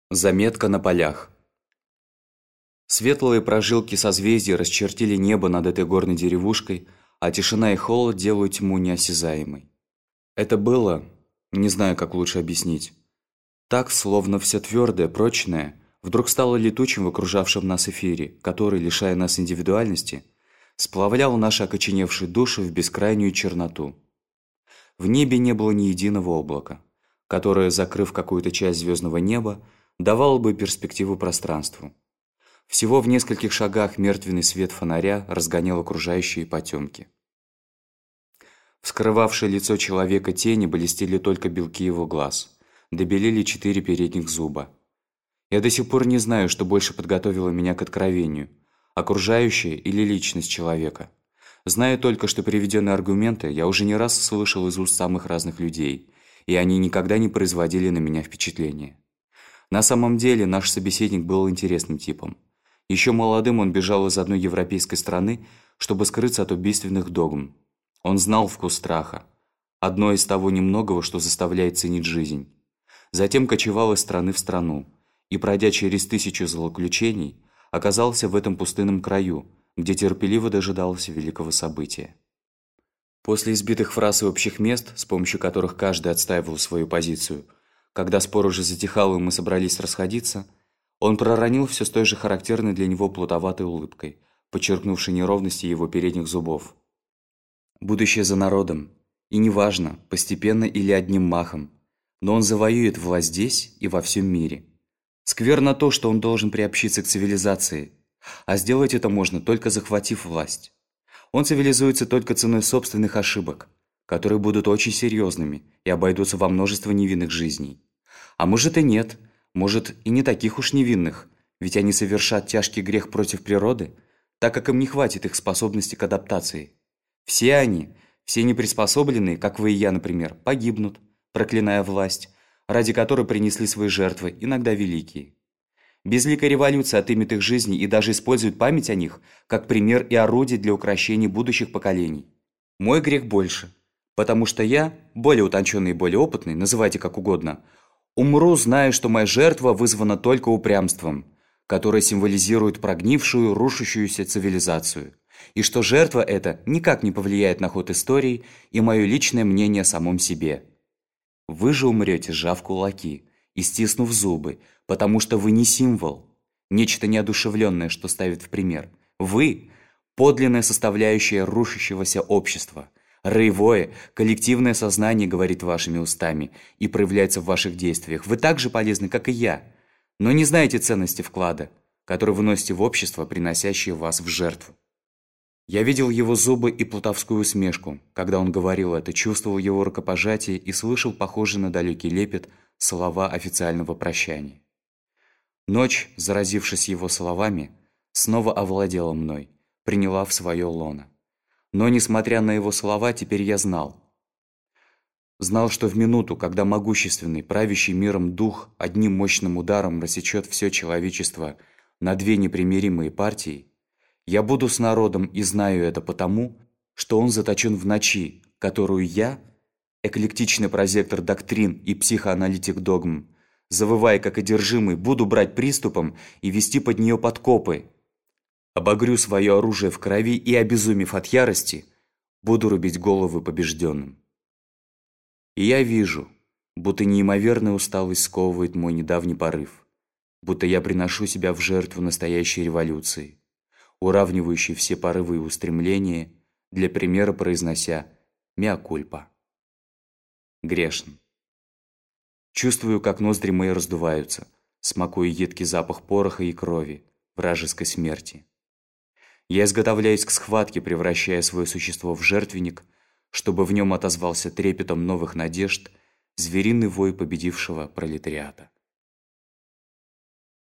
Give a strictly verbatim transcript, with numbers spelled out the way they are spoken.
Заметка на полях. Светлые прожилки созвездий расчертили небо над этой горной деревушкой, а тишина и холод делают тьму неосязаемой. Это было, не знаю, как лучше объяснить, так, словно все твердое, прочное, вдруг стало летучим в окружавшем нас эфире, который, лишая нас индивидуальности, сплавлял наши окоченевшие души в бескрайнюю черноту. В небе не было ни единого облака, которое, закрыв какую-то часть звездного неба, давало бы перспективу пространству. Всего в нескольких шагах мертвенный свет фонаря разгонял окружающие потемки. Вскрывавшее лицо человека тени блестели только белки его глаз, добелели четыре передних зуба. Я до сих пор не знаю, что больше подготовило меня к откровению – окружающее или личность человека. Знаю только, что приведенные аргументы я уже не раз слышал из уст самых разных людей, и они никогда не производили на меня впечатления. На самом деле наш собеседник был интересным типом. Еще молодым он бежал из одной европейской страны, чтобы скрыться от убийственных догм. Он знал вкус страха. Одно из того немногого, что заставляет ценить жизнь. Затем кочевал из страны в страну. И, пройдя через тысячу злоключений, оказался в этом пустынном краю, где терпеливо дожидался великого события. После избитых фраз и общих мест, с помощью которых каждый отстаивал свою позицию, когда спор уже затихал и мы собрались расходиться, он проронил все с той же характерной для него плутоватой улыбкой, подчеркнувшей неровности его передних зубов. Будущее за народом, и неважно, постепенно или одним махом, но он завоюет власть здесь и во всем мире. Скверно то, что он должен приобщиться к цивилизации, а сделать это можно, только захватив власть. Он цивилизуется только ценой собственных ошибок, которые будут очень серьезными и обойдутся во множество невинных жизней. А может и нет, может и не таких уж невинных, ведь они совершат тяжкий грех против природы, так как им не хватит их способности к адаптации. Все они, все неприспособленные, как вы и я, например, погибнут, проклиная власть, ради которой принесли свои жертвы, иногда великие. Безликая революция отымет их жизни и даже использует память о них как пример и орудие для укрощения будущих поколений. Мой грех больше, потому что я, более утонченный и более опытный, называйте как угодно, умру, зная, что моя жертва вызвана только упрямством, которое символизирует прогнившую, рушащуюся цивилизацию, и что жертва эта никак не повлияет на ход истории и мое личное мнение о самом себе. Вы же умрете, сжав кулаки и стиснув зубы, потому что вы не символ, нечто неодушевленное, что ставит в пример. Вы – подлинная составляющая рушащегося общества. Роевое, коллективное сознание говорит вашими устами и проявляется в ваших действиях. Вы так же полезны, как и я, но не знаете ценности вклада, который вы носите в общество, приносящее вас в жертву. Я видел его зубы и плутовскую усмешку, когда он говорил это, чувствовал его рукопожатие и слышал похожий на далекий лепет слова официального прощания. Ночь, заразившись его словами, снова овладела мной, приняла в свое лоно. Но, несмотря на его слова, теперь я знал. Знал, что в минуту, когда могущественный, правящий миром дух одним мощным ударом рассечет все человечество на две непримиримые партии, я буду с народом и знаю это потому, что он заточен в ночи, которую я, эклектичный прозектор доктрин и психоаналитик догм, завывая как одержимый, буду брать приступом и вести под нее подкопы. Обогрю свое оружие в крови и, обезумев от ярости, буду рубить головы побежденным. И я вижу, будто неимоверная усталость сковывает мой недавний порыв, будто я приношу себя в жертву настоящей революции, уравнивающей все порывы и устремления, для примера произнося «меа кульпа». Грешен. Чувствую, как ноздри мои раздуваются, смакуя едкий запах пороха и крови, вражеской смерти. Я изготовляюсь к схватке, превращая свое существо в жертвенник, чтобы в нем отозвался трепетом новых надежд звериный вой победившего пролетариата.